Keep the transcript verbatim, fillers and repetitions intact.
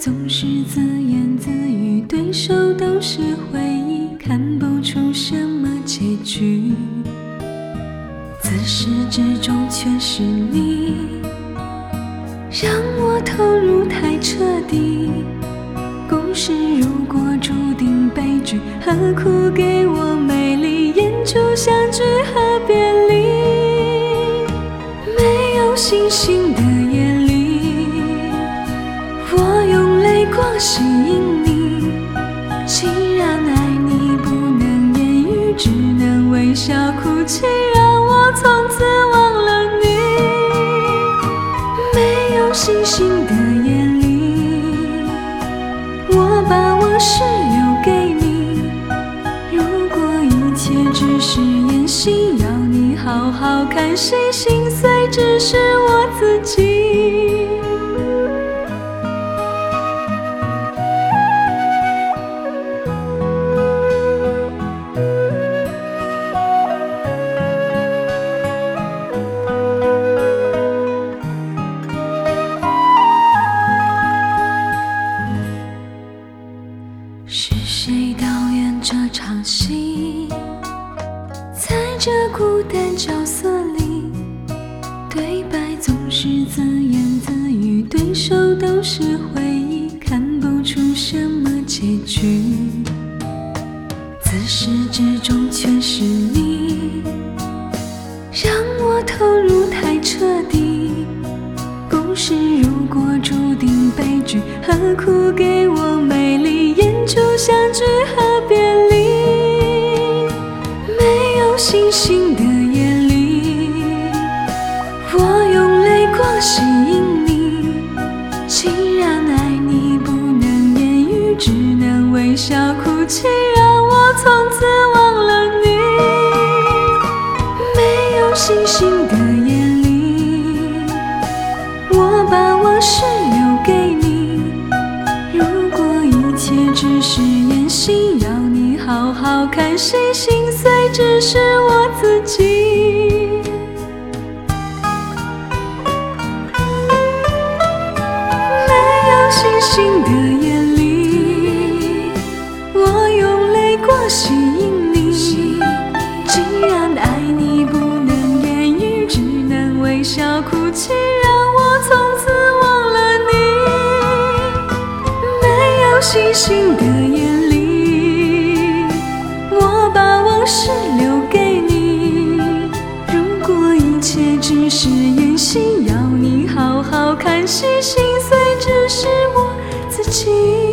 总是自言自语，对手都是回忆，看不出什么结局。自始至终全是你，让我投入太彻底。故事如果注定悲剧，何苦给我美丽演出相聚和别离？没有星星的夜里，我用泪光吸引你。既然爱你不能言语，只能微笑哭泣，让我从此忘了你。没有星星的夜里，我把我事留给你。如果一切只是演戏，要你好好看戏，心碎只是我自己。是谁导演这场戏？在这孤单角色里，对白总是自言自语，对手都是回忆，看不出什么结局。自始至终全是你，让我投入太彻底。故事如果注定悲剧，何苦给我美丽演出相聚和别离？没有星星的夜里，我用泪光吸引你。既然爱你不能言语，只能微笑哭泣，让我从此忘了你。没有星星的夜里，我把我事留给你。如果一切只是演戏，要你好好看戏，心碎只是我自己。没有星星的夜里，我用泪光吸引你。既然爱你不能言语，只能微笑哭泣，让我从此忘了你。没有星星的夜里，我把我事留给你。如果一切只是演戏，要你好好看戏，心碎只是我自己。